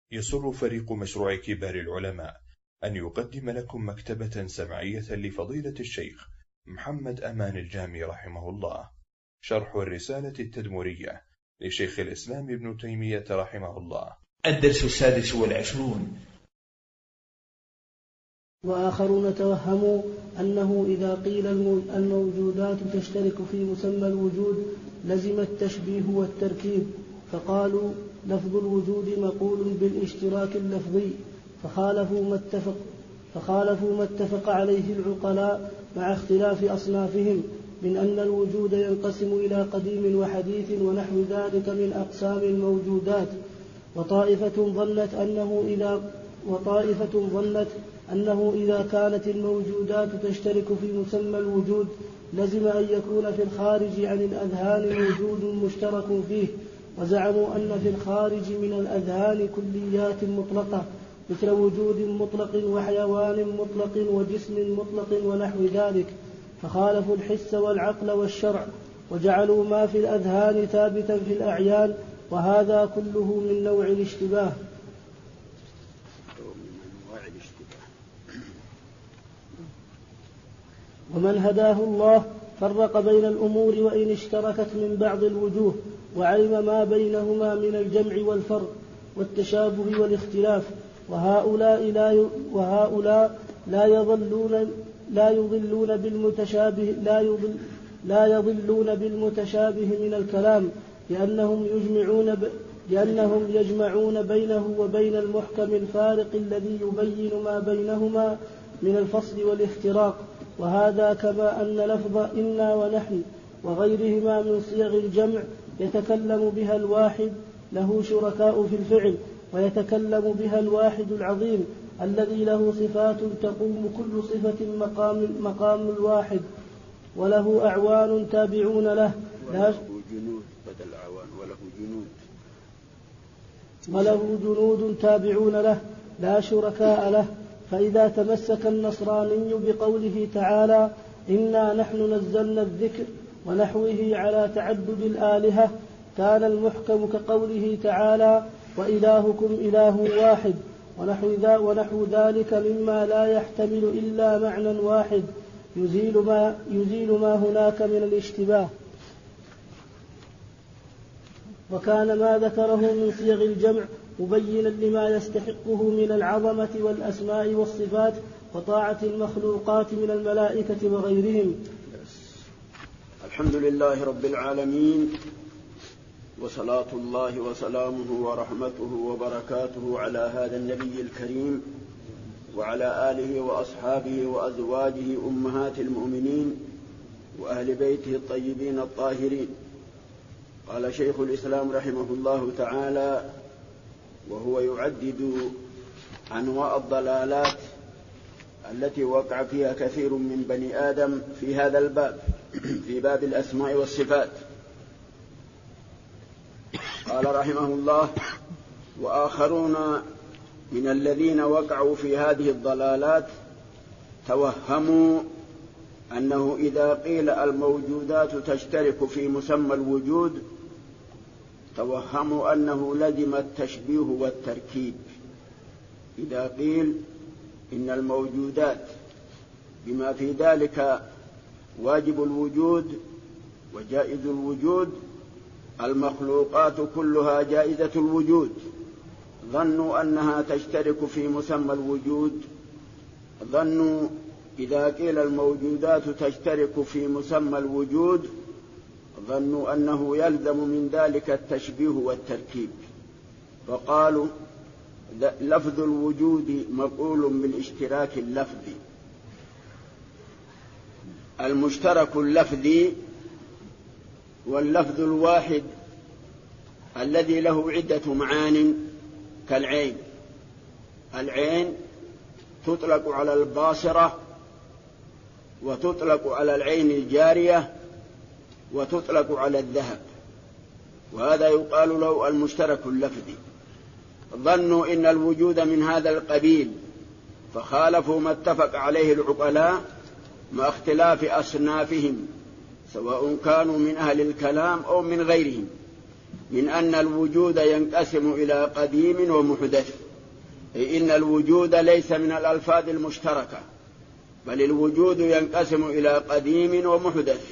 يسر فريق مشروع كبار العلماء أن يقدم لكم مكتبة سمعية لفضيلة الشيخ محمد أمان الجامي رحمه الله، شرح الرسالة التدمرية لشيخ الإسلام ابن تيمية رحمه الله. الدرس 26. وآخرون توهموا أنه إذا قيل الموجودات تشترك في مسمى الوجود لزم التشبيه والتركيب، فقالوا لفظ الوجود مقول بالاشتراك اللفظي، فخالفوا ما اتفق عليه العقلاء مع اختلاف أصنافهم من أن الوجود ينقسم إلى قديم وحديث ونحو ذلك من أقسام الموجودات. وطائفة ظنت أنه إذا كانت الموجودات تشترك في مسمى الوجود لزم أن يكون في الخارج عن الأذهان وجود مشترك فيه، وزعموا أن في الخارج من الأذهان كليات مطلقة مثل وجود مطلق وحيوان مطلق وجسم مطلق ونحو ذلك، فخالفوا الحس والعقل والشرع وجعلوا ما في الأذهان ثابتا في الأعيان، وهذا كله من نوع الاشتباه. ومن هداه الله فرق بين الأمور وإن اشتركت من بعض الوجوه، وعلم ما بينهما من الجمع والفرق والتشابه والاختلاف، وهؤلاء لا يضلون بالمتشابه من الكلام، لأنهم يجمعون بينه وبين المحكم الفارق الذي يبين ما بينهما من الفصل والافتراق. وهذا كما أن لفظ إنا ونحن وغيرهما من صيغ الجمع يتكلم بها الواحد له شركاء في الفعل، ويتكلم بها الواحد العظيم الذي له صفات تقوم كل صفة مقام الواحد، وله أعوان تابعون له وله جنود تابعون له لا شركاء له. فإذا تمسك النصراني بقوله تعالى إنا نحن نزلنا الذكر ونحوه على تعدد الآلهة كان المحكم كقوله تعالى وإلهكم إله واحد ونحو ذلك مما لا يحتمل إلا معنى واحد يزيل ما هناك من الاشتباه. وكان ما ذكره من صيغ الجمع مبينا لما يستحقه من العظمة والأسماء والصفات وطاعة المخلوقات من الملائكة وغيرهم. الحمد لله رب العالمين، وصلاة الله وسلامه ورحمته وبركاته على هذا النبي الكريم وعلى آله وأصحابه وأزواجه أمهات المؤمنين وأهل بيته الطيبين الطاهرين. قال شيخ الإسلام رحمه الله تعالى وهو يعدد أنواع الضلالات التي وقع فيها كثير من بني آدم في هذا الباب، في باب الأسماء والصفات. قال رحمه الله وآخرون من الذين وقعوا في هذه الضلالات توهموا أنه إذا قيل الموجودات تشترك في مسمى الوجود توهموا أنه لزم التشبيه والتركيب. إذا قيل إن الموجودات بما في ذلك واجب الوجود وجائز الوجود، المخلوقات كلها جائزة الوجود، ظنوا أنها تشترك في مسمى الوجود. ظنوا إذا قيل الموجودات تشترك في مسمى الوجود ظنوا أنه يلزم من ذلك التشبيه والتركيب، فقالوا لفظ الوجود مقول بالاشتراك اللفظي. المشترك اللفظي واللفظ الواحد الذي له عدة معان كالعين. العين تطلق على الباصرة وتطلق على العين الجارية وتطلق على الذهب، وهذا يقال له المشترك اللفظي. ظنوا إن الوجود من هذا القبيل فخالفوا ما اتفق عليه العقلاء مع اختلاف أصنافهم سواء كانوا من أهل الكلام أو من غيرهم، من أن الوجود ينقسم إلى قديم ومحدث، أي إن الوجود ليس من الألفاظ المشتركة، بل الوجود ينقسم إلى قديم ومحدث.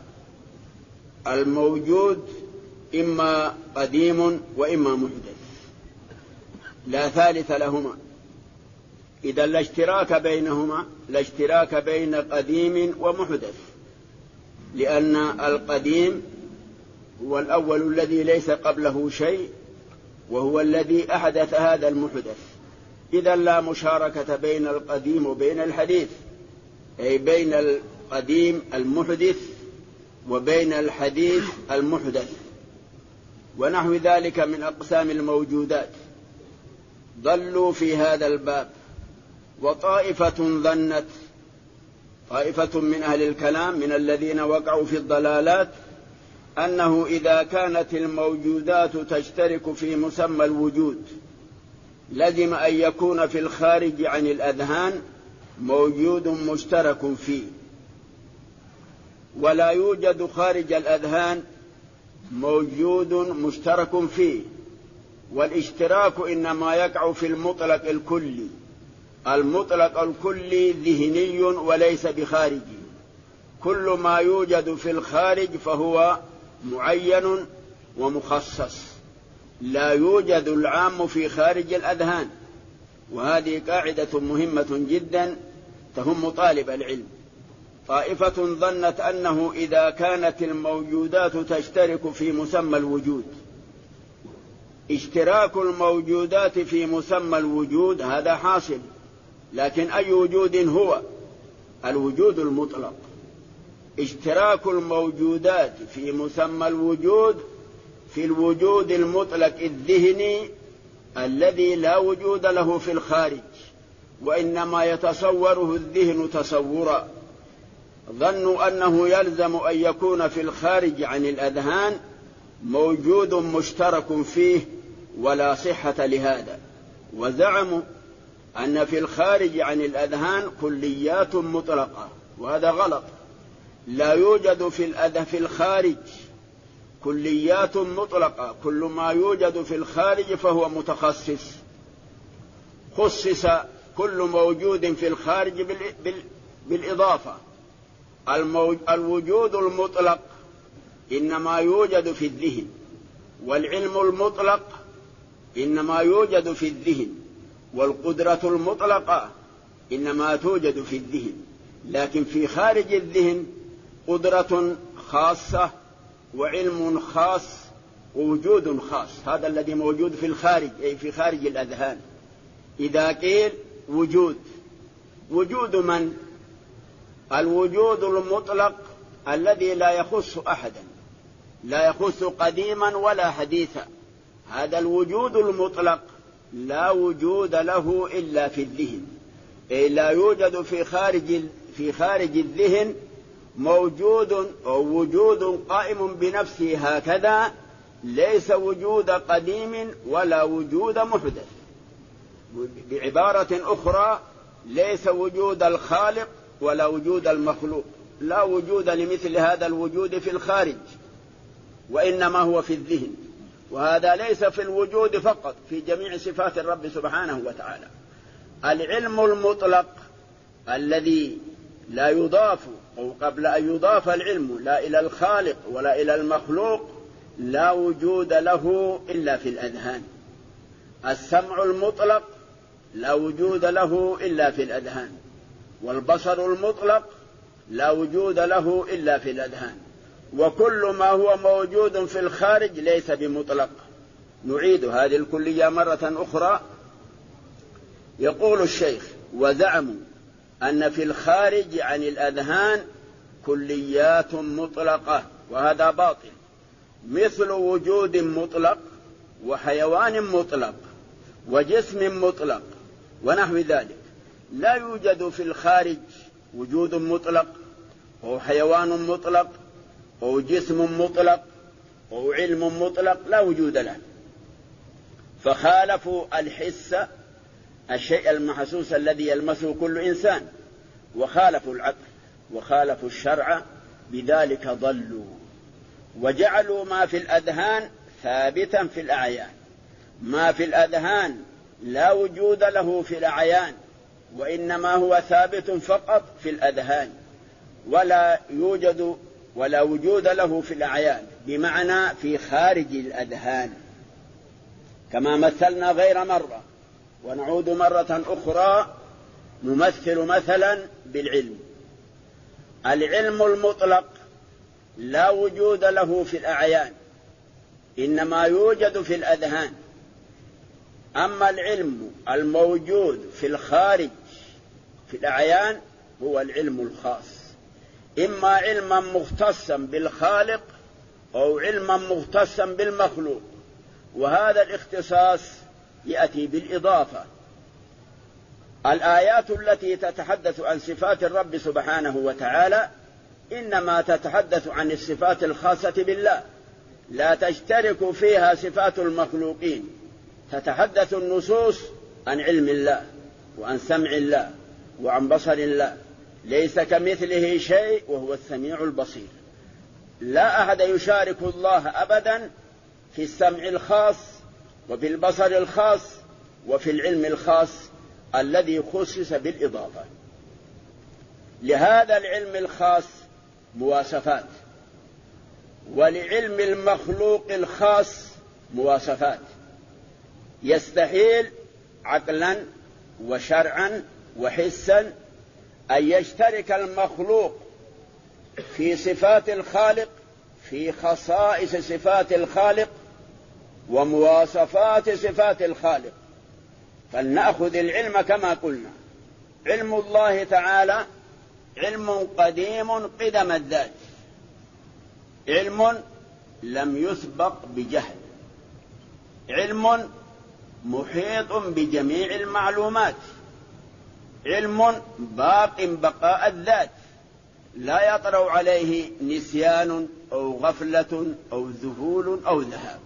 الموجود إما قديم وإما محدث، لا ثالث لهما. إذا لا اشتراك بينهما، لا اشتراك بين قديم ومحدث، لأن القديم هو الأول الذي ليس قبله شيء، وهو الذي أحدث هذا المحدث. إذا لا مشاركة بين القديم وبين الحديث، أي بين القديم المحدث وبين الحديث المحدث. ونحو ذلك من أقسام الموجودات ضلوا في هذا الباب. وطائفة ظنت، طائفة من أهل الكلام من الذين وقعوا في الضلالات، أنه إذا كانت الموجودات تشترك في مسمى الوجود لزم أن يكون في الخارج عن الأذهان موجود مشترك فيه، ولا يوجد خارج الأذهان موجود مشترك فيه. والاشتراك إنما يقع في المطلق الكلي، المطلق الكلي ذهني وليس بخارجي. كل ما يوجد في الخارج فهو معين ومخصص، لا يوجد العام في خارج الأذهان. وهذه قاعدة مهمة جدا تهم طالب العلم. طائفة ظنت أنه إذا كانت الموجودات تشترك في مسمى الوجود، اشتراك الموجودات في مسمى الوجود هذا حاصل، لكن أي وجود هو؟ الوجود المطلق. اشتراك الموجودات في مسمى الوجود في الوجود المطلق الذهني الذي لا وجود له في الخارج، وإنما يتصوره الذهن تصورا. ظنوا أنه يلزم أن يكون في الخارج عن الأذهان موجود مشترك فيه، ولا صحة لهذا. وزعموا أن في الخارج عن الأذهان كليات مطلقة، وهذا غلط. لا يوجد في الخارج كليات مطلقة، كل ما يوجد في الخارج فهو متخصص. خصص كل موجود في الخارج بالإضافة. الوجود المطلق إنما يوجد في الذهن، والعلم المطلق إنما يوجد في الذهن، والقدرة المطلقة إنما توجد في الذهن. لكن في خارج الذهن قدرة خاصة وعلم خاص ووجود خاص، هذا الذي موجود في الخارج، أي في خارج الأذهان. إذا قيل وجود من؟ الوجود المطلق الذي لا يخص أحدا، لا يخص قديما ولا حديثا. هذا الوجود المطلق لا وجود له إلا في الذهن، أي لا يوجد في خارج الذهن موجود أو وجود قائم بنفسه هكذا، ليس وجود قديم ولا وجود محدث. بعبارة أخرى، ليس وجود الخالق ولا وجود المخلوق، لا وجود لمثل هذا الوجود في الخارج، وإنما هو في الذهن. وهذا ليس في الوجود فقط، في جميع صفات الرب سبحانه وتعالى. العلم المطلق الذي لا يضاف، أو قبل أن يضاف العلم لا إلى الخالق ولا إلى المخلوق، لا وجود له إلا في الأذهان. السمع المطلق لا وجود له إلا في الأذهان، والبصر المطلق لا وجود له إلا في الأذهان. وكل ما هو موجود في الخارج ليس بمطلق. نعيد هذه الكلية مرة أخرى. يقول الشيخ: وزعموا أن في الخارج عن الأذهان كليات مطلقة، وهذا باطل، مثل وجود مطلق وحيوان مطلق وجسم مطلق ونحو ذلك. لا يوجد في الخارج وجود مطلق أو حيوان مطلق أو جسم مطلق أو علم مطلق، لا وجود له. فخالفوا الحس، الشيء المحسوس الذي يلمسه كل إنسان، وخالفوا العقل وخالفوا الشرع، بذلك ضلوا وجعلوا ما في الأذهان ثابتا في الأعيان. ما في الأذهان لا وجود له في الأعيان، وإنما هو ثابت فقط في الأذهان، ولا وجود له في الأعيان، بمعنى في خارج الأذهان، كما مثلنا غير مرة، ونعود مرة أخرى نمثل مثلا بالعلم. العلم المطلق لا وجود له في الأعيان، إنما يوجد في الأذهان. أما العلم الموجود في الخارج في الأعيان هو العلم الخاص، إما علما مختصا بالخالق أو علما مختصا بالمخلوق، وهذا الاختصاص يأتي بالإضافة. الآيات التي تتحدث عن صفات الرب سبحانه وتعالى إنما تتحدث عن الصفات الخاصة بالله، لا تشترك فيها صفات المخلوقين. تتحدث النصوص عن علم الله وعن سمع الله وعن بصر الله، ليس كمثله شيء وهو السميع البصير. لا أحد يشارك الله أبدا في السمع الخاص وفي البصر الخاص وفي العلم الخاص الذي خصص بالإضافة. لهذا العلم الخاص مواصفات، ولعلم المخلوق الخاص مواصفات. يستحيل عقلا وشرعا وحسا أن يشترك المخلوق في صفات الخالق، في خصائص صفات الخالق ومواصفات صفات الخالق. فلنأخذ العلم كما قلنا. علم الله تعالى علم قديم قدم الذات، علم لم يسبق بجهل، علم محيط بجميع المعلومات، علم باق بقاء الذات، لا يطرأ عليه نسيان أو غفلة أو ذهول أو ذهاب.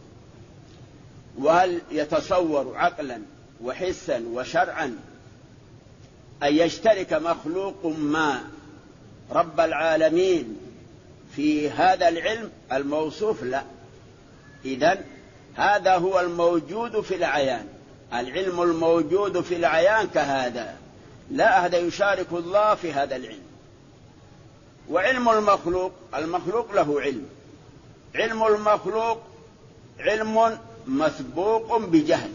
وهل يتصور عقلا وحسا وشرعا أن يشترك مخلوق ما رب العالمين في هذا العلم الموصوف؟ لا. إذن هذا هو الموجود في العيان، العلم الموجود في العيان كهذا، لا أحد يشارك الله في هذا العلم. وعلم المخلوق له علم، علم المخلوق علم مسبوق بجهل،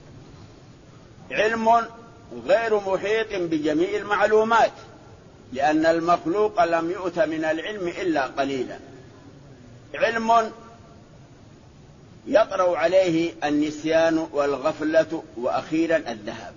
علم غير محيط بجميع المعلومات، لأن المخلوق لم يؤت من العلم إلا قليلا. علم يطرأ عليه النسيان والغفلة وأخيرا الذهاب.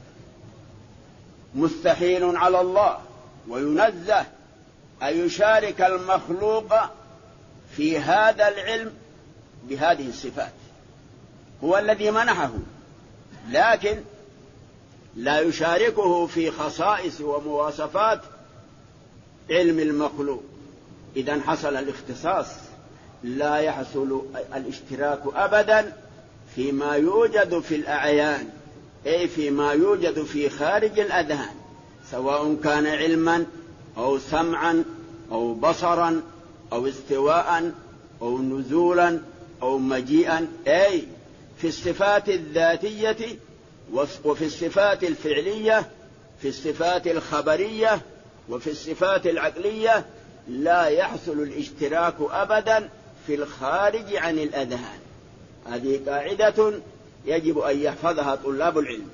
مستحيل على الله وينزه أن يشارك المخلوق في هذا العلم بهذه الصفات، هو الذي منحه، لكن لا يشاركه في خصائص ومواصفات علم المخلوق. إذن حصل الاختصاص، لا يحصل الاشتراك أبدا فيما يوجد في الأعيان، أي فيما يوجد في خارج الأذهان، سواء كان علما أو سمعا أو بصرا أو استواء أو نزولا أو مجيئا، أي في الصفات الذاتية وفي الصفات الفعلية، في الصفات الخبرية وفي الصفات العقلية، لا يحصل الاشتراك أبدا في الخارج عن الأذهان. هذه قاعدة يجب أن يحفظها طلاب العلم.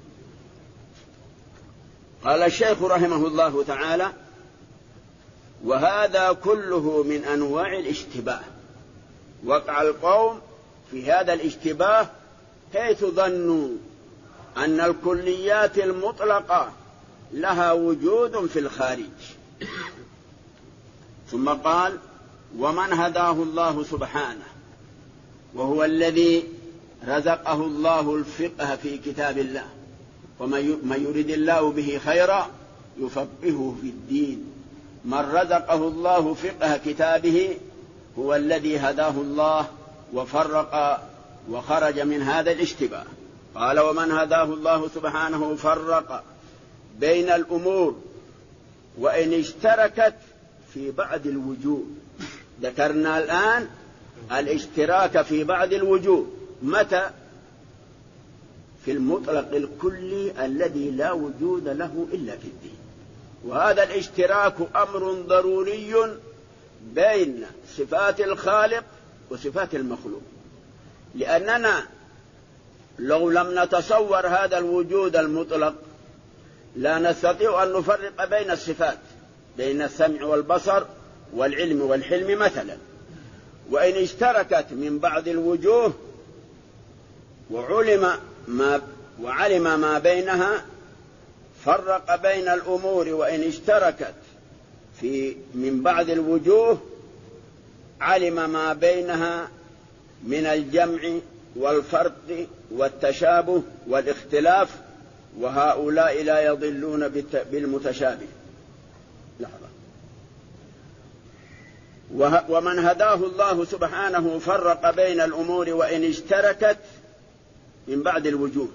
قال الشيخ رحمه الله تعالى: وهذا كله من أنواع الاشتباه. وقع القوم في هذا الاشتباه حيث ظنوا أن الكليات المطلقة لها وجود في الخارج. ثم قال: ومن هداه الله سبحانه، وهو الذي رزقه الله الفقه في كتاب الله، ومن يرد الله به خيرا يفقهه في الدين. من رزقه الله فقه كتابه هو الذي هداه الله وفرق وخرج من هذا الاشتباه. قال: ومن هداه الله سبحانه فرق بين الأمور وإن اشتركت في بعض الوجوه. ذكرنا الآن الاشتراك في بعض الوجوه. متى؟ في المطلق الكلي الذي لا وجود له إلا في الدين. وهذا الاشتراك أمر ضروري بين صفات الخالق وصفات المخلوق، لأننا لو لم نتصور هذا الوجود المطلق لا نستطيع أن نفرق بين الصفات، بين السمع والبصر والعلم والحلم مثلا. وإن اشتركت من بعض الوجوه وعلم ما بينها فرق بين الأمور، وإن اشتركت من بعض الوجوه علم ما بينها من الجمع والفرق والتشابه والاختلاف، وهؤلاء لا يضلون بالمتشابه. لحظة. ومن هداه الله سبحانه فرق بين الأمور وإن اشتركت من بعد الوجوه،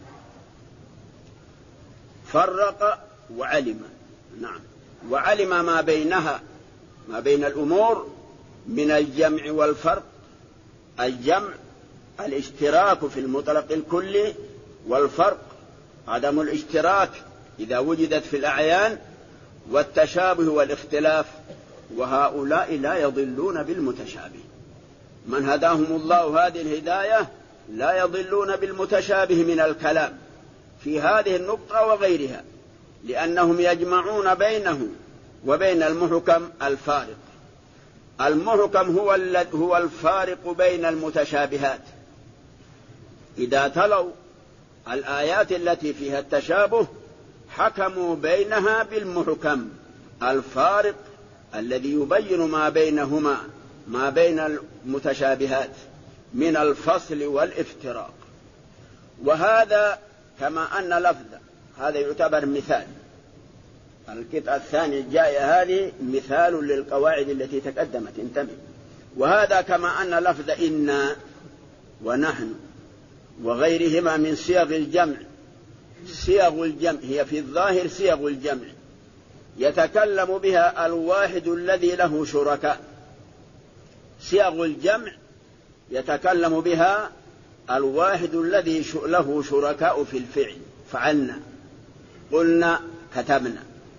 فرق وعلم. نعم، وعلم ما بينها، ما بين الأمور من الجمع والفرق. الجمع الاشتراك في المطلق الكلي، والفرق عدم الاشتراك إذا وجدت في الأعيان، والتشابه والاختلاف، وهؤلاء لا يضلون بالمتشابه. من هداهم الله هذه الهداية لا يضلون بالمتشابه من الكلام في هذه النقطة وغيرها، لأنهم يجمعون بينه وبين المحكم الفارق. المحكم هو الفارق بين المتشابهات. إذا تلوا الآيات التي فيها التشابه حكموا بينها بالمحكم الفارق الذي يبين ما بينهما، ما بين المتشابهات من الفصل والافتراق. وهذا كما أن لفظ هذا يعتبر مثال. القطعة الثانية الجاية هذه مثال للقواعد التي تقدمت، انتبه. وهذا كما أن لفظ إنا ونحن وغيرهما من صيغ الجمع، صيغ الجمع هي في الظاهر صيغ الجمع يتكلم بها الواحد الذي له شركاء. صيغ الجمع يتكلم بها الواحد الذي له شركاء في الفعل، فعلنا، قلنا، كتبنا.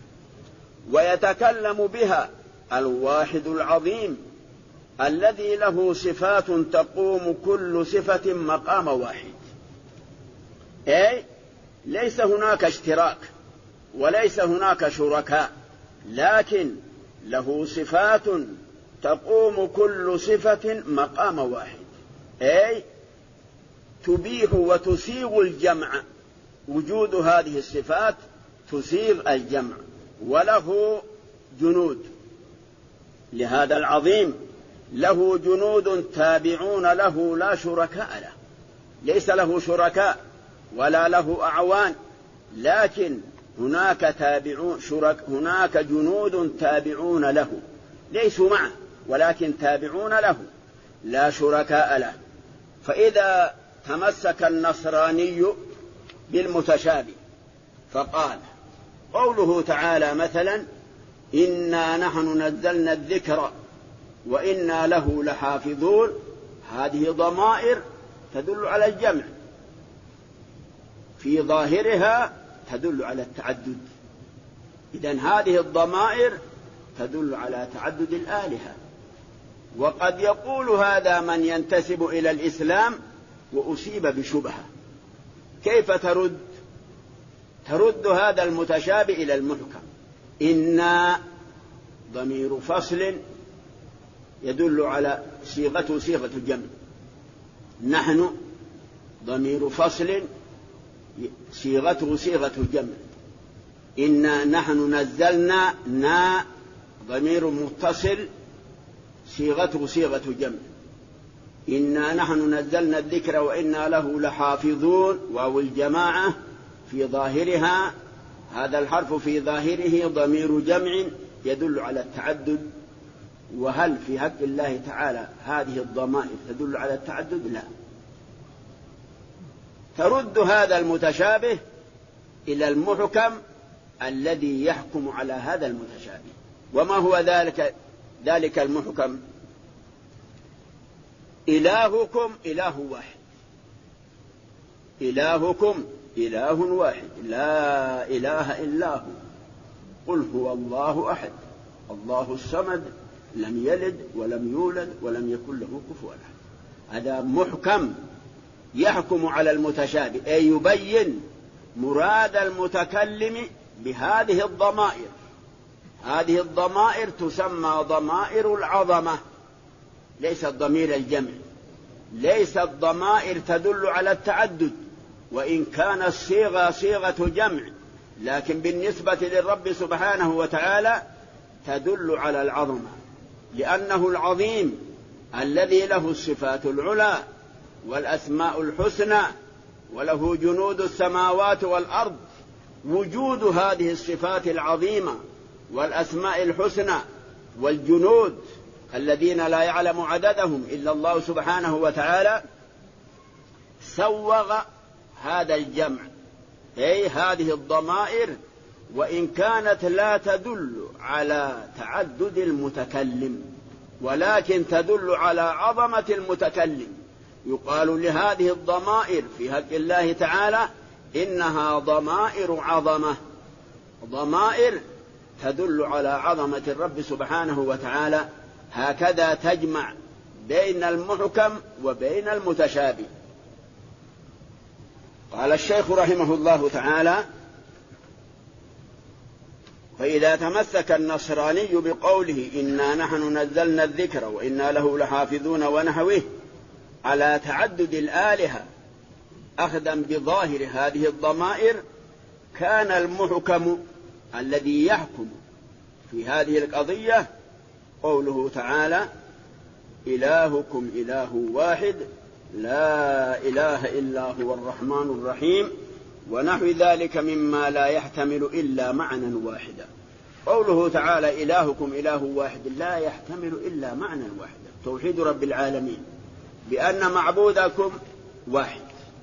ويتكلم بها الواحد العظيم الذي له صفات تقوم كل صفة مقام واحد. أي ليس هناك اشتراك وليس هناك شركاء، لكن له صفات تقوم كل صفة مقام واحد، أي تبيح وتسيغ الجمع. وجود هذه الصفات تسيغ الجمع، وله جنود. لهذا العظيم له جنود تابعون له لا شركاء له، ليس له شركاء ولا له أعوان، لكن هناك جنود تابعون له، ليسوا معه ولكن تابعون له لا شركاء له. فإذا تمسك النصراني بالمتشابه فقال قوله تعالى مثلا إنا نحن نزلنا الذكر وإنا له لحافظون، هذه ضمائر تدل على الجمع، في ظاهرها تدل على التعدد. إذن هذه الضمائر تدل على تعدد الآلهة. وقد يقول هذا من ينتسب إلى الإسلام وأصيب بشبهة، كيف ترد هذا المتشابه إلى المحكم؟ إنا ضمير فصل يدل على صيغة الجمع، نحن ضمير فصل صيغة الجمع، إنا نحن نزلنا، نا ضمير متصل صيغة الجمع، إنا نحن نزلنا الذكر وإنا له لحافظون، واو الجماعة في ظاهرها، هذا الحرف في ظاهره ضمير جمع يدل على التعدد. وهل في حق الله تعالى هذه الضمائر تدل على التعدد؟ لا. ترد هذا المتشابه إلى المحكم الذي يحكم على هذا المتشابه. وما هو ذلك المحكم؟ إلهكم إله واحد، إلهكم إله واحد لا إله إلا هو. قل هو الله أحد الله الصمد لم يلد ولم يولد ولم يكن له كفوا أحد. هذا محكم يحكم على المتشابه، أي يبين مراد المتكلم بهذه الضمائر. هذه الضمائر تسمى ضمائر العظمة، ليست ضمير الجمع، ليست ضمائر تدل على التعدد، وإن كان الصيغة صيغة جمع، لكن بالنسبة للرب سبحانه وتعالى تدل على العظمة، لأنه العظيم الذي له الصفات العلى والأسماء الحسنى وله جنود السماوات والأرض. وجود هذه الصفات العظيمة والأسماء الحسنى والجنود الذين لا يعلم عددهم إلا الله سبحانه وتعالى سوغ هذا الجمع، أي هذه الضمائر، وإن كانت لا تدل على تعدد المتكلم ولكن تدل على عظمة المتكلم. يقال لهذه الضمائر في حق الله تعالى إنها ضمائر عظمة، ضمائر تدل على عظمة الرب سبحانه وتعالى. هكذا تجمع بين المحكم وبين المتشابه. قال الشيخ رحمه الله تعالى: فإذا تمسك النصراني بقوله إنا نحن نزلنا الذكر وإنا له لحافظون ونحوه على تعدد الآلهة أخذا بظاهر هذه الضمائر، كان المحكم الذي يحكم في هذه القضية قوله تعالى: إلهكم إله واحد لا إله إلا هو الرحمن الرحيم ونحو ذلك مما لا يحتمل إلا معنى واحدا. قوله تعالى إلهكم إله واحد لا يحتمل إلا معنى واحدا، توحيد رب العالمين، بأن معبودكم واحد،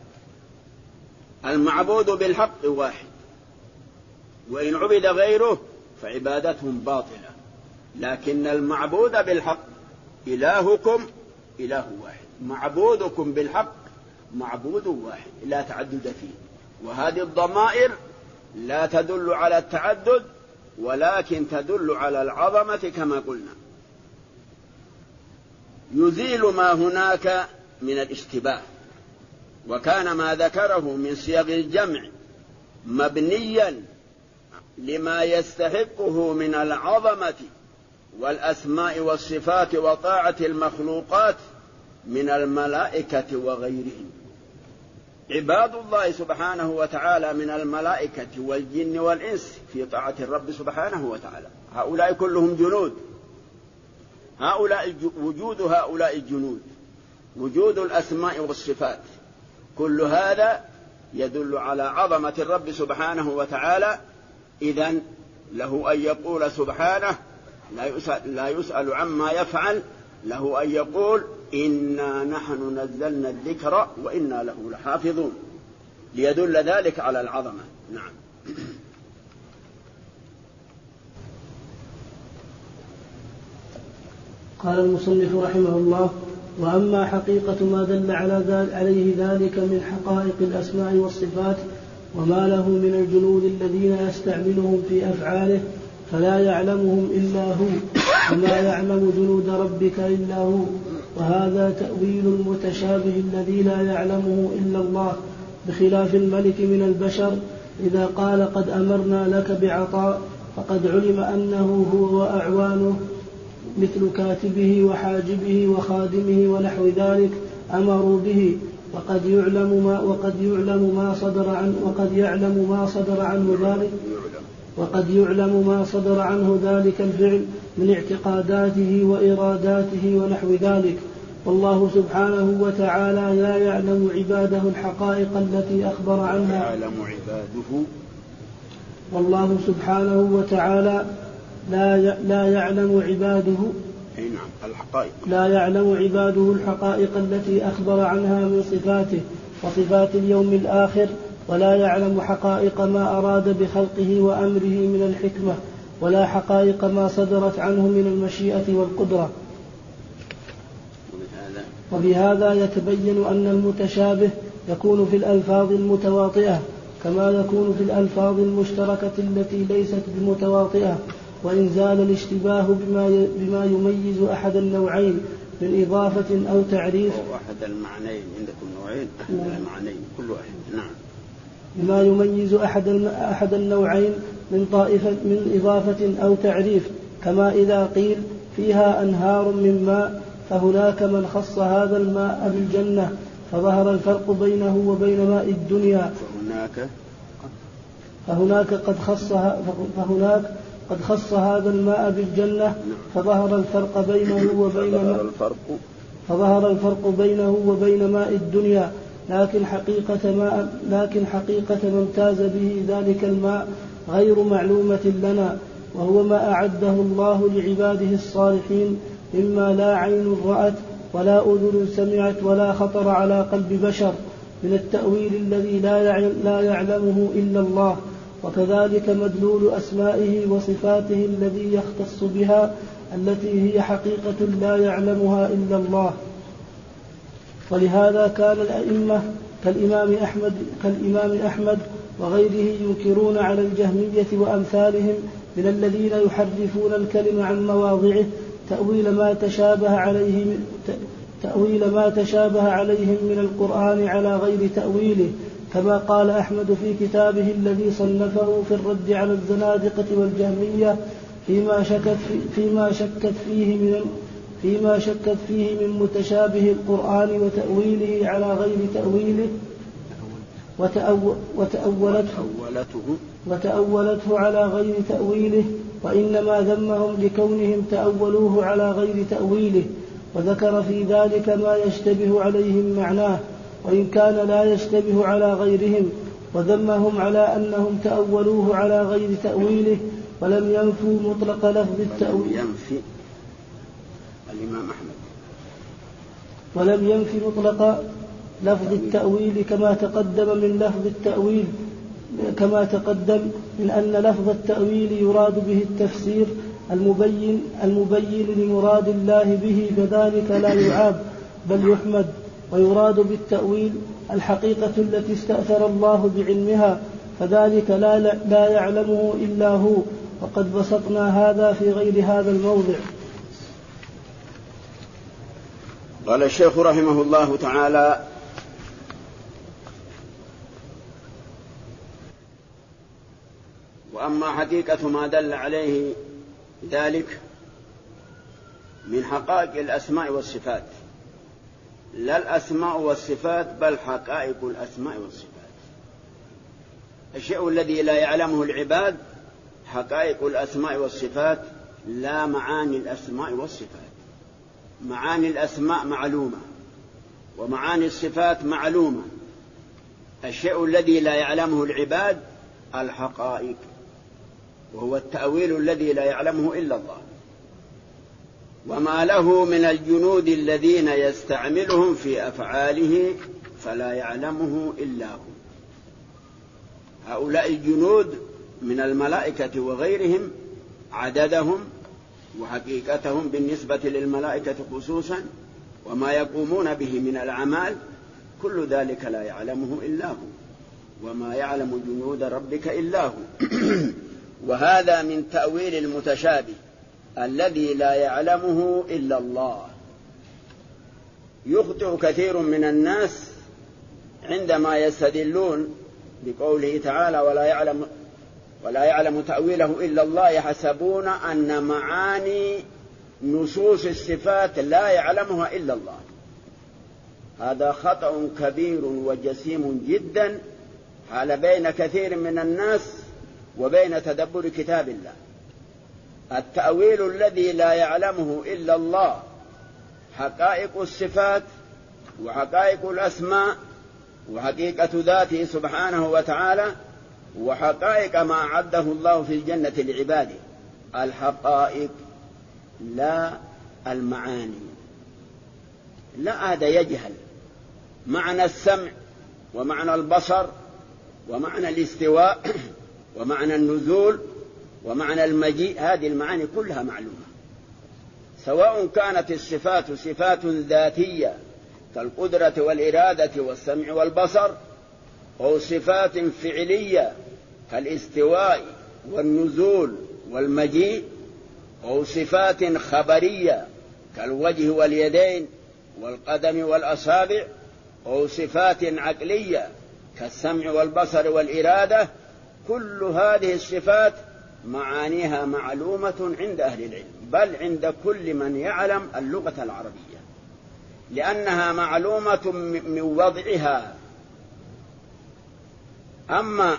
المعبود بالحق واحد، وإن عبد غيره فعبادتهم باطلة، لكن المعبود بالحق إلهكم إله واحد، معبودكم بالحق معبود واحد لا تعدد فيه. وهذه الضمائر لا تدل على التعدد ولكن تدل على العظمة كما قلنا. يزيل ما هناك من الاشتباه، وكان ما ذكره من صيغ الجمع مبنيا لما يستحقه من العظمة والأسماء والصفات وطاعة المخلوقات من الملائكة وغيرهم. عباد الله سبحانه وتعالى من الملائكة والجن والإنس في طاعة الرب سبحانه وتعالى، هؤلاء كلهم جنود، وجود هؤلاء الجنود، وجود الأسماء والصفات، كل هذا يدل على عظمة الرب سبحانه وتعالى. إذن له أن يقول سبحانه لا يسأل عما يفعل، له أن يقول إنا نحن نزلنا الذكر وإنا له لحافظون، ليدل ذلك على العظمة. نعم. قال المصنف رحمه الله: وأما حقيقة ما دل عليه ذلك من حقائق الأسماء والصفات وما له من الجنود الذين يستعملهم في أفعاله فلا يعلمهم إلا هو، وما يعلم جنود ربك إلا هو، وهذا تأويل المتشابه الذي لا يعلمه إلا الله، بخلاف الملك من البشر إذا قال قد أمرنا لك بعطاء فقد علم أنه هو وأعوانه مثل كاتبه وحاجبه وخادمه ونحو ذلك أمروا به، وقد يعلم ما صدر عنه ذلك الفعل من اعتقاداته وإراداته ونحو ذلك. والله سبحانه وتعالى لا يعلم عباده الحقائق التي أخبر عنها، والله سبحانه وتعالى لا يعلم عباده الحقائق التي أخبر عنها من صفاته وصفات اليوم الآخر، ولا يعلم حقائق ما أراد بخلقه وأمره من الحكمة، ولا حقائق ما صدرت عنه من المشيئة والقدرة. وبهذا يتبين أن المتشابه يكون في الألفاظ المتواطئة كما يكون في الألفاظ المشتركة التي ليست بمتواطئة، وإن زال الاشتباه بما يميز أحد النوعين من إضافة أو تعريف. أحد المعنيين عندكم نوعين، أحد المعنيين كل واحد. نعم. بما يميز أحد النوعين من إضافة أو تعريف، كما إذا قيل فيها أنهار من ماء فهناك من خص هذا الماء بالجنة فظهر الفرق بينه وبين ماء الدنيا، فهناك قد خص هذا الماء بالجنة فظهر الفرق بينه وبين ماء الدنيا، لكن حقيقة ما امتاز به ذلك الماء غير معلومة لنا، وهو ما أعده الله لعباده الصالحين مما لا عين رأت ولا أذن سمعت ولا خطر على قلب بشر من التأويل الذي لا يعلمه إلا الله، وكذلك مدلول أسمائه وصفاته الذي يختص بها التي هي حقيقة لا يعلمها إلا الله. ولهذا كان الأئمة كالإمام أحمد وغيره ينكرون على الجهمية وأمثالهم من الذين يحرفون الكلم عن مواضعه تأويل ما تشابه عليهم من القرآن على غير تأويله، كما قال أحمد في كتابه الذي صنفه في الرد على الزنادقة والجهمية فيما شكت فيه من متشابه القرآن وتأويله على غير تأويله وتأولته على غير تأويله، وإنما ذمهم لكونهم تأولوه على غير تأويله، وذكر في ذلك ما يشتبه عليهم معناه وإن كان لا يشتبه على غيرهم، وذمهم على أنهم تأولوه على غير تأويله ولم ينفوا مطلق لفظ التأويل. الإمام أحمد ولم ينفي مطلق لفظ التأويل كما تقدم من أن لفظ التأويل يراد به التفسير المبين لمراد الله به، فذلك لا يعاب بل يحمد. ويراد بالتأويل الحقيقة التي استأثر الله بعلمها، فذلك لا يعلمه إلا هو، وقد بسطنا هذا في غير هذا الموضع. قال الشيخ رحمه الله تعالى: وأما حقيقة ما دل عليه ذلك من حقائق الأسماء والصفات، لا الأسماء والصفات بل حقائق الأسماء والصفات. الشيء الذي لا يعلمه العباد حقائق الأسماء والصفات، لا معاني الأسماء والصفات. معاني الأسماء معلومة ومعاني الصفات معلومة. الشيء الذي لا يعلمه العباد الحقائق، وهو التأويل الذي لا يعلمه إلا الله. وما له من الجنود الذين يستعملهم في أفعاله فلا يعلمه إلا هو. هؤلاء الجنود من الملائكة وغيرهم عددهم وحقيقتهم بالنسبة للملائكة خصوصا وما يقومون به من الأعمال، كل ذلك لا يعلمه إلا هو، وما يعلم جنود ربك إلا هو. وهذا من تأويل المتشابه الذي لا يعلمه إلا الله. يخطئ كثير من الناس عندما يستدلون بقوله تعالى: ولا يعلم تأويله إلا الله، يحسبون أن معاني نصوص الصفات لا يعلمها إلا الله. هذا خطأ كبير وجسيم جدا حال بين كثير من الناس وبين تدبر كتاب الله. التأويل الذي لا يعلمه إلا الله حقائق الصفات وحقائق الأسماء وحقيقة ذاته سبحانه وتعالى، وحقائق ما أعده الله في الجنة لعباده. الحقائق لا المعاني. لا هذا يجهل معنى السمع ومعنى البصر ومعنى الاستواء ومعنى النزول ومعنى المجيء. هذه المعاني كلها معلومة، سواء كانت الصفات صفات ذاتية كالقدرة والإرادة والسمع والبصر، أو صفات فعلية كالاستواء والنزول والمجيء، أو صفات خبرية كالوجه واليدين والقدم والأصابع، أو صفات عقلية كالسمع والبصر والإرادة. كل هذه الصفات معانيها معلومة عند أهل العلم، بل عند كل من يعلم اللغة العربية، لأنها معلومة من وضعها. أما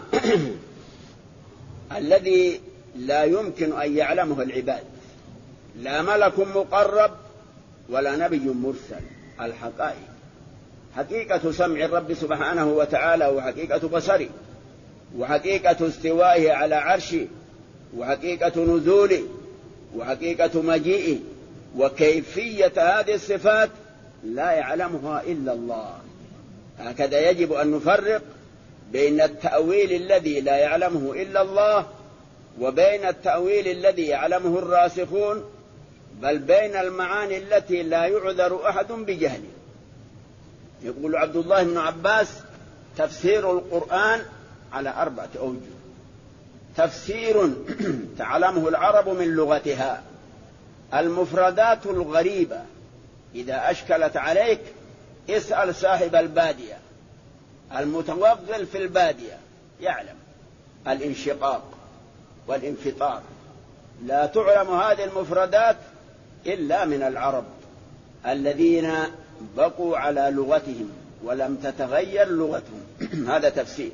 الذي لا يمكن أن يعلمه العباد، لا ملك مقرب ولا نبي مرسل، الحقائق، حقيقة سمع الرب سبحانه وتعالى، وحقيقة بصره، وحقيقة استوائه على عرشه، وحقيقة نزوله، وحقيقة مجيئه، وكيفية هذه الصفات لا يعلمها إلا الله. هكذا يجب أن نفرق بين التأويل الذي لا يعلمه إلا الله، وبين التأويل الذي يعلمه الراسخون، بل بين المعاني التي لا يعذر أحد بجهله. يقول عبد الله بن عباس: تفسير القرآن على 4 أوجه. تفسير تعلمه العرب من لغتها، المفردات الغريبة إذا أشكلت عليك اسأل صاحب البادية، المتوغل في البادية يعلم. الانشقاق والانفطار، لا تعلم هذه المفردات إلا من العرب الذين بقوا على لغتهم ولم تتغير لغتهم. هذا تفسير.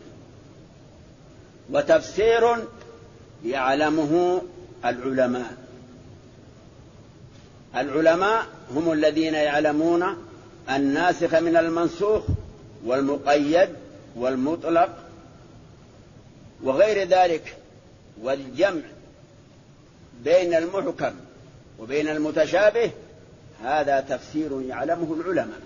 وتفسير يعلمه العلماء. العلماء هم الذين يعلمون الناسخ من المنسوخ والمقيد والمطلق وغير ذلك، والجمع بين المحكم وبين المتشابه. هذا تفسير يعلمه العلماء.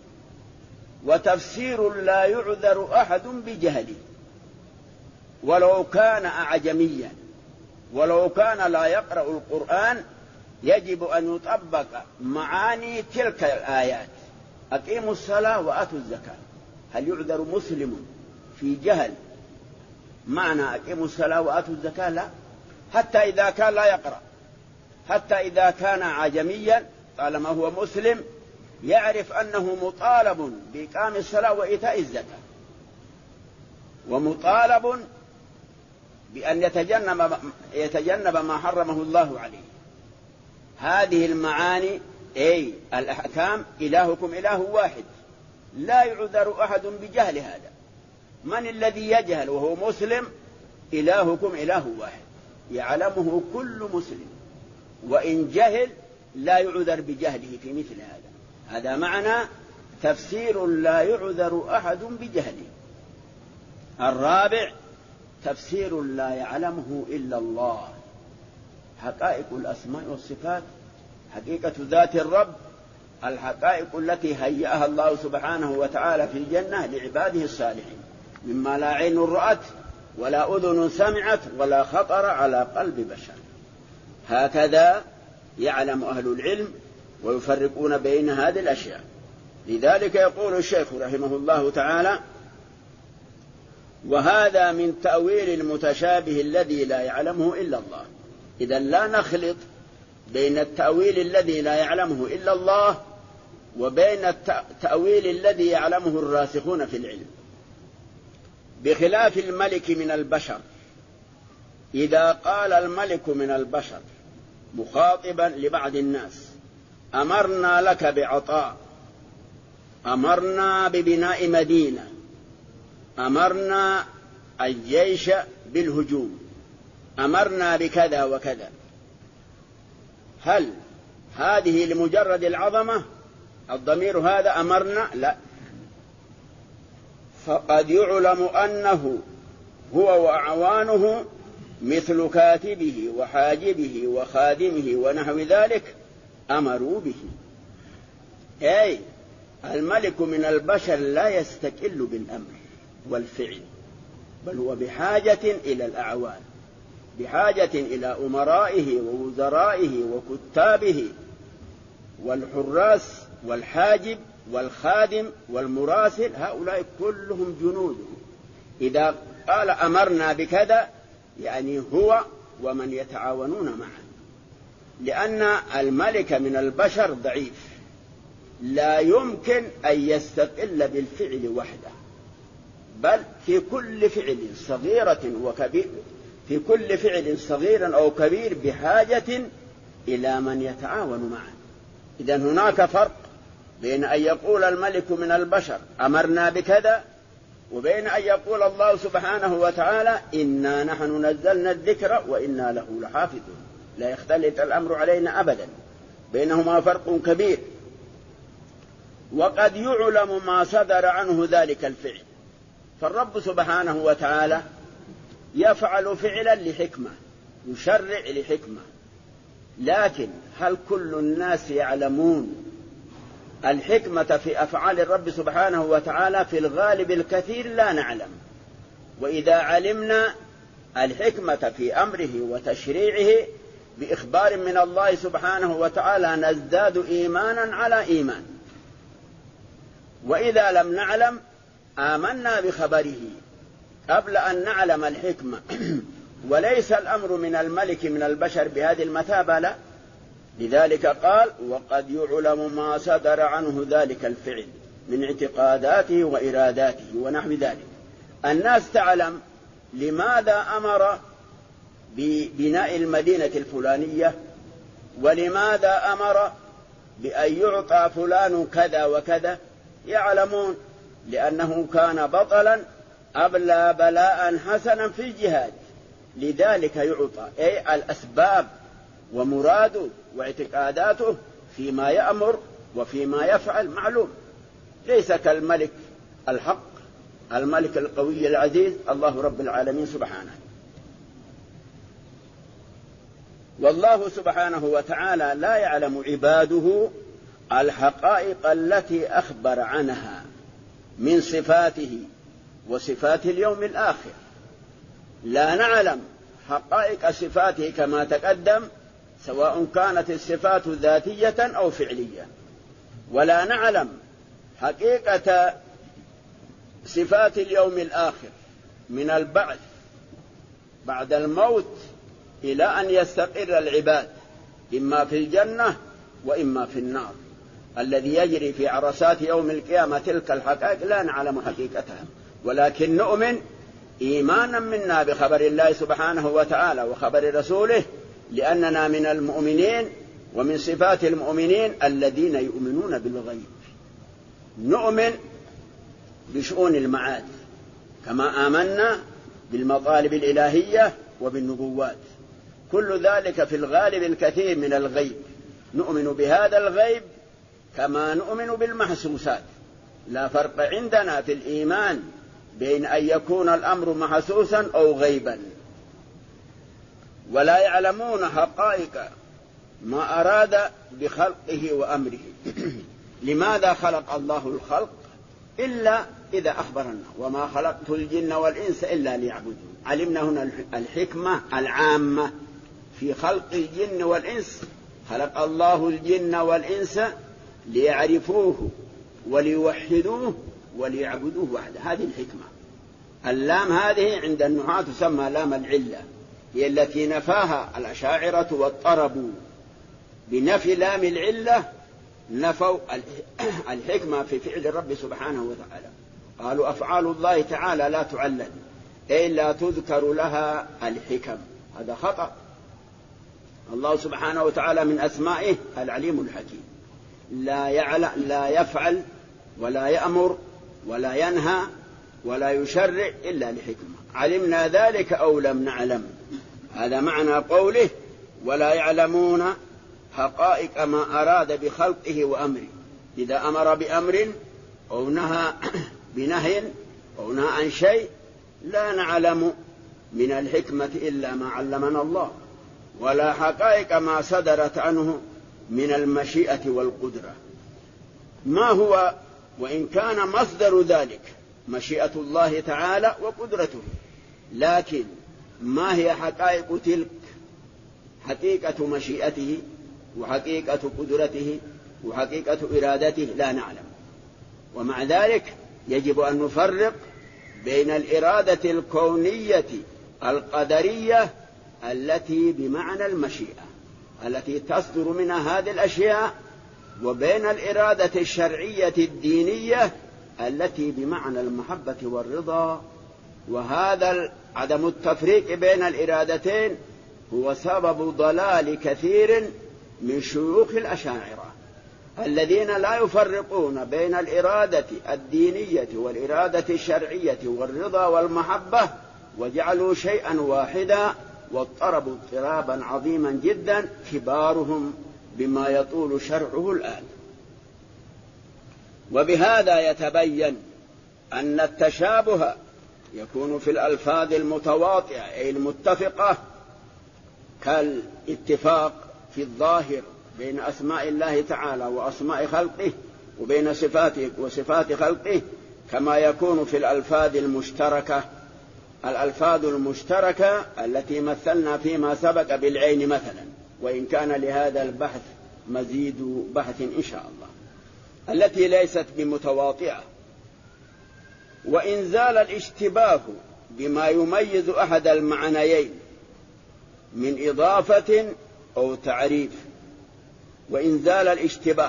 وتفسير لا يعذر أحد بجهله، ولو كان أعجميا، ولو كان لا يقرأ القرآن، يجب أن يطبق معاني تلك الآيات. أقيموا الصلاة وآتوا الزكاة، هل يعذر مسلم في جهل معنى أقيموا الصلاة وآتوا الزكاة؟ لا، حتى إذا كان لا يقرأ، حتى إذا كان عجميا، طالما هو مسلم يعرف أنه مطالب بإقام الصلاة وإيتاء الزكاة، ومطالب بأن يتجنب ما حرمه الله عليه. هذه المعاني أي الأحكام. إلهكم إله واحد، لا يعذر أحد بجهل هذا. من الذي يجهل وهو مسلم؟ إلهكم إله واحد، يعلمه كل مسلم، وإن جهل لا يعذر بجهله في مثل هذا. هذا معنى تفسير لا يعذر أحد بجهله. الرابع تفسير لا يعلمه إلا الله. حقائق الأسماء والصفات، حقيقة ذات الرب، الحقائق التي هيأها الله سبحانه وتعالى في الجنة لعباده الصالحين، مما لا عين رأت ولا أذن سمعت ولا خطر على قلب بشر. هكذا يعلم أهل العلم ويفرقون بين هذه الأشياء. لذلك يقول الشيخ رحمه الله تعالى: وهذا من تأويل المتشابه الذي لا يعلمه إلا الله. إذا لا نخلط بين التأويل الذي لا يعلمه إلا الله وبين التأويل الذي يعلمه الراسخون في العلم. بخلاف الملك من البشر، إذا قال الملك من البشر مخاطبا لبعض الناس: أمرنا لك بعطاء، أمرنا ببناء مدينة، أمرنا الجيش بالهجوم، أمرنا بكذا وكذا، هل هذه لمجرد العظمة الضمير هذا أمرنا؟ لا، فقد يعلم أنه هو وأعوانه مثل كاتبه وحاجبه وخادمه ونحو ذلك أمروا به. أي الملك من البشر لا يستقل بالأمر والفعل، بل هو بحاجة إلى الأعوان، بحاجة إلى أمرائه ووزرائه وكتابه والحراس والحاجب والخادم والمراسل هؤلاء كلهم جنوده. إذا قال أمرنا بكذا يعني هو ومن يتعاونون معه، لأن الملك من البشر ضعيف لا يمكن أن يستقل بالفعل وحده، بل في كل فعل صغيرة وكبير، في كل فعل صغير أو كبير بحاجة إلى من يتعاون معه. إذن هناك فرق بين أن يقول الملك من البشر أمرنا بكذا، وبين أن يقول الله سبحانه وتعالى إنا نحن نزلنا الذكر وإنا له لحافظون. لا يختلط الأمر علينا أبدا، بينهما فرق كبير. وقد يعلم ما صدر عنه ذلك الفعل، فالرب سبحانه وتعالى يفعل فعلا لحكمة، يشرع لحكمة، لكن هل كل الناس يعلمون الحكمة في أفعال الرب سبحانه وتعالى؟ في الغالب الكثير لا نعلم. وإذا علمنا الحكمة في أمره وتشريعه بإخبار من الله سبحانه وتعالى نزداد إيمانا على إيمان، وإذا لم نعلم آمنا بخبره قبل أن نعلم الحكمة. وليس الأمر من الملك من البشر بهذه المثابة، لا. لذلك قال وقد يعلم ما صدر عنه ذلك الفعل من اعتقاداته وإراداته ونحو ذلك. الناس تعلم لماذا أمر ببناء المدينة الفلانية، ولماذا أمر بأن يعطى فلان كذا وكذا، يعلمون لأنه كان بطلا أبلى بلاء حسنا في الجهاد، لذلك يعطى. أي الأسباب ومراده واعتقاداته فيما يأمر وفيما يفعل معلوم. ليس كالملك الحق الملك القوي العزيز الله رب العالمين سبحانه. والله سبحانه وتعالى لا يعلم عباده الحقائق التي أخبر عنها من صفاته وصفات اليوم الآخر. لا نعلم حقائق صفاته كما تقدم، سواء كانت الصفات ذاتية أو فعلية، ولا نعلم حقيقة صفات اليوم الآخر من البعث بعد الموت إلى أن يستقر العباد إما في الجنة وإما في النار، الذي يجري في عرصات يوم القيامة. تلك الحقائق لا نعلم حقيقتها، ولكن نؤمن إيمانا منا بخبر الله سبحانه وتعالى وخبر رسوله، لأننا من المؤمنين ومن صفات المؤمنين الذين يؤمنون بالغيب. نؤمن بشؤون المعاد كما آمنا بالمطالب الإلهية وبالنبوات، كل ذلك في الغالب الكثير من الغيب. نؤمن بهذا الغيب كما نؤمن بالمحسوسات. لا فرق عندنا في الإيمان بين أن يكون الأمر محسوسا أو غيبا. ولا يعلمون حقائق ما أراد بخلقه وأمره. لماذا خلق الله الخلق إلا إذا أخبرنا وما خلقت الجن والإنس إلا ليعبدون. علمنا هنا الحكمة العامة في خلق الجن والإنس. خلق الله الجن والإنس ليعرفوه وليوحدوه وليعبدوه وحده. هذه الحكمة. اللام هذه عند النحاة تسمى لام العلة، هي التي نفاها الأشاعرة واضطربوا بنفي لام العلة، نفوا الحكمة في فعل الرب سبحانه وتعالى. قالوا أفعال الله تعالى لا تعلل أي لا تذكر لها الحكم. هذا خطأ. الله سبحانه وتعالى من أسمائه العليم الحكيم، لا يفعل ولا يأمر ولا ينهى ولا يشرع إلا لحكمة. علمنا ذلك أو لم نعلم. هذا معنى قوله ولا يعلمون حقائق ما أراد بخلقه وأمره. إذا أمر بأمر أو نهى بنهي أو نهى عن شيء لا نعلم من الحكمة إلا ما علمنا الله، ولا حقائق ما صدرت عنه من المشيئة والقدرة. ما هو وإن كان مصدر ذلك مشيئة الله تعالى وقدرته، لكن ما هي حقائق تلك؟ حقيقة مشيئته وحقيقة قدرته وحقيقة إرادته لا نعلم. ومع ذلك يجب أن نفرق بين الإرادة الكونية القدرية التي بمعنى المشيئة التي تصدر منها هذه الأشياء، وبين الإرادة الشرعية الدينية التي بمعنى المحبة والرضا. وهذا عدم التفريق بين الإرادتين هو سبب ضلال كثير من شيوخ الأشاعرة الذين لا يفرقون بين الإرادة الدينية والإرادة الشرعية والرضا والمحبة، وجعلوا شيئا واحدا واضطربوا اضطرابا عظيما جدا، كبارهم بما يطول شرعه الآن. وبهذا يتبين أن التشابه يكون في الألفاظ المتواطئة أي المتفقة، كالاتفاق في الظاهر بين أسماء الله تعالى وأسماء خلقه، وبين صفاته وصفات خلقه، كما يكون في الألفاظ المشتركة. الألفاظ المشتركة التي مثلنا فيما سبق بالعين مثلا، وإن كان لهذا البحث مزيد بحث إن شاء الله، التي ليست بمتواطئة. وإن زال الاشتباه بما يميز أحد المعنيين من إضافة أو تعريف، وإن زال الاشتباه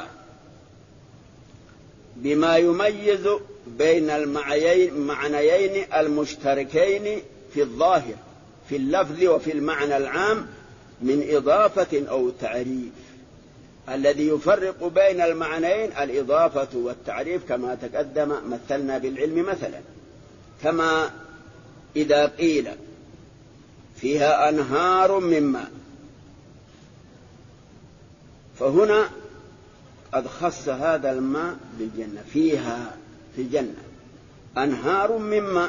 بما يميز بين المعنيين المشتركين في الظاهر في اللفظ وفي المعنى العام من إضافة أو تعريف. الذي يفرق بين المعنيين الإضافة والتعريف كما تقدم مثلنا بالعلم مثلا، كما إذا قيل فيها أنهار من ماء، فهنا قد خص هذا الماء بالجنة، فيها في الجنة أنهار من ماء،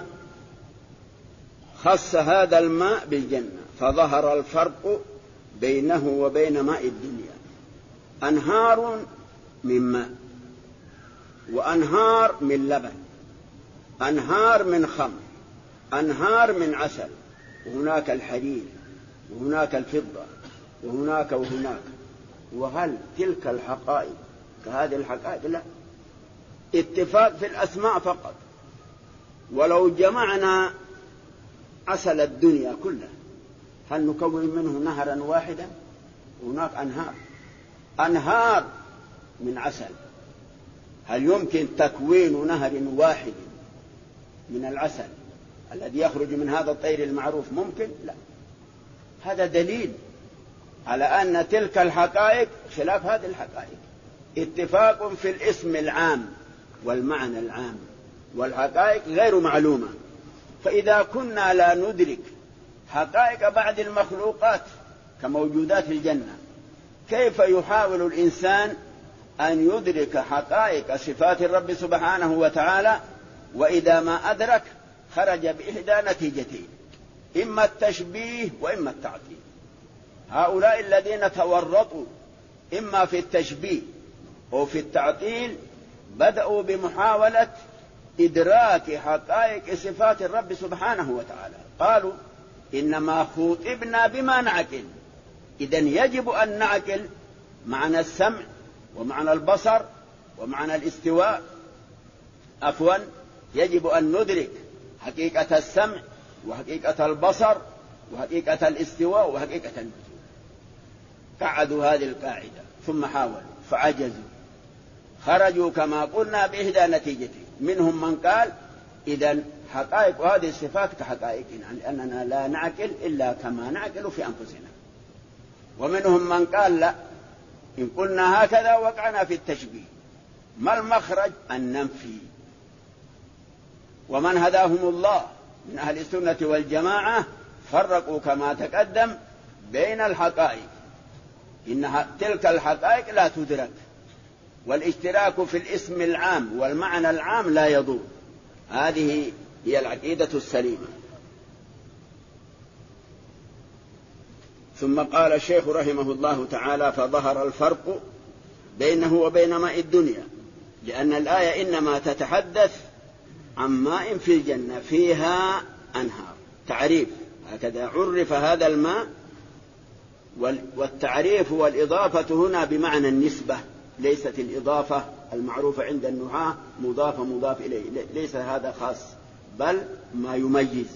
خص هذا الماء بالجنة، فظهر الفرق بينه وبين ماء الدنيا. أنهار من ماء، وأنهار من لبن، أنهار من خمر، أنهار من عسل، وهناك الحرير، وهناك الفضة، وهناك وهناك. وهل تلك الحقائق كهذه الحقائق؟ لا، اتفاق في الأسماء فقط. ولو جمعنا عسل الدنيا كله هل نكون منه نهرا واحدا؟ هناك أنهار من عسل، هل يمكن تكوين نهر واحد من العسل الذي يخرج من هذا الطير المعروف؟ ممكن؟ لا. هذا دليل على أن تلك الحقائق خلاف هذه الحقائق. اتفاق في الاسم العام والمعنى العام، والحقائق غير معلومة. فإذا كنا لا ندرك حقائق بعض المخلوقات كموجودات الجنة، كيف يحاول الإنسان أن يدرك حقائق صفات الرب سبحانه وتعالى؟ وإذا ما أدرك خرج بإحدى نتيجتين، إما التشبيه وإما التعطيل. هؤلاء الذين تورطوا إما في التشبيه أو في التعطيل بدأوا بمحاولة إدراك حقائق صفات الرب سبحانه وتعالى. قالوا إنما خوطبنا بما نعقل، إذن يجب أن نعقل معنى السمع ومعنى البصر ومعنى الاستواء. يجب أن ندرك حقيقة السمع وحقيقة البصر وحقيقة الاستواء وحقيقة النزول. قعدوا هذه القاعدة ثم حاولوا فعجزوا، خرجوا كما قلنا بإحدى نتيجتين. منهم من قال إذن حقائق هذه الصفات كحقائقنا، لأننا لا نعقل إلا كما نعقل في أنفسنا. ومنهم من قال لا، إن قلنا هكذا وقعنا في التشبيه. ما المخرج؟ أن ننفي. ومن هداهم الله من أهل السنة والجماعة فرقوا كما تقدم بين الحقائق، إن تلك الحقائق لا تدرك، والاشتراك في الاسم العام والمعنى العام لا يضر. هذه هي العقيدة السليمة. ثم قال الشيخ رحمه الله تعالى: فظهر الفرق بينه وبين ماء الدنيا، لأن الآية إنما تتحدث عن ماء في الجنة فيها أنهار. تعريف، هكذا عرف هذا الماء. والتعريف والإضافة هنا بمعنى النسبة، ليست الإضافة المعروفة عند النحاة مضاف مضاف إليه، ليس هذا خاص بل ما يميز.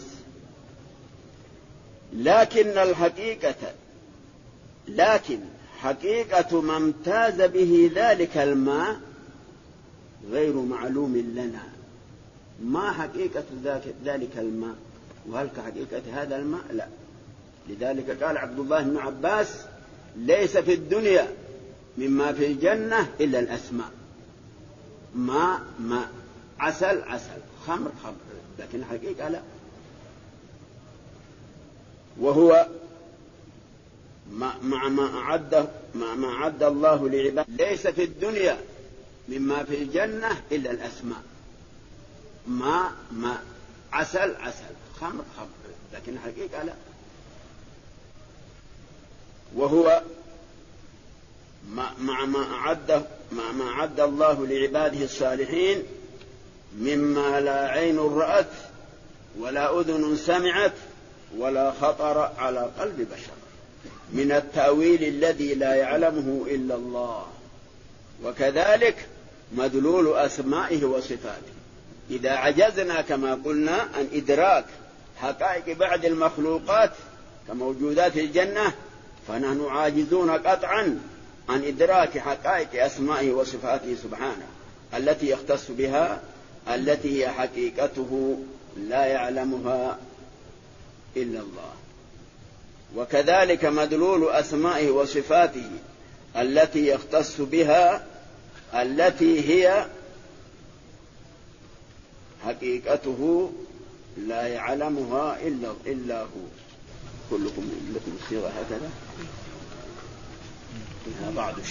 لكن حقيقة ما امتاز به ذلك الماء غير معلوم لنا. ما حقيقة ذلك الماء؟ وهل كحقيقة هذا الماء؟ لا. لذلك قال عبد الله بن عباس: ليس في الدنيا مما في الجنة إلا الأسماء. ماء ماء، عسل عسل، خمر خمر، لكن الحقيقة لا. وهو مع ما أعد الله لعباده. ليس في الدنيا مما في الجنة إلا الأسماء. ماء ماء، عسل عسل، خمر خمر، لكن الحقيقة لا. وهو مع ما أعد الله لعباده الصالحين مما لا عين رأت ولا أذن سمعت ولا خطر على قلب بشر، من التأويل الذي لا يعلمه إلا الله. وكذلك مدلول أسمائه وصفاته. إذا عجزنا كما قلنا عن إدراك حقائق بعض المخلوقات كموجودات الجنة، فنحن عاجزون قطعا عن إدراك حقائق أسمائه وصفاته سبحانه التي يختص بها، التي هي حقيقته لا يعلمها إلا الله. وكذلك مدلول أسمائه وصفاته التي يختص بها، التي هي حقيقته لا يعلمها إلا هو. كلكم لكم الصيغة هكذا. بعض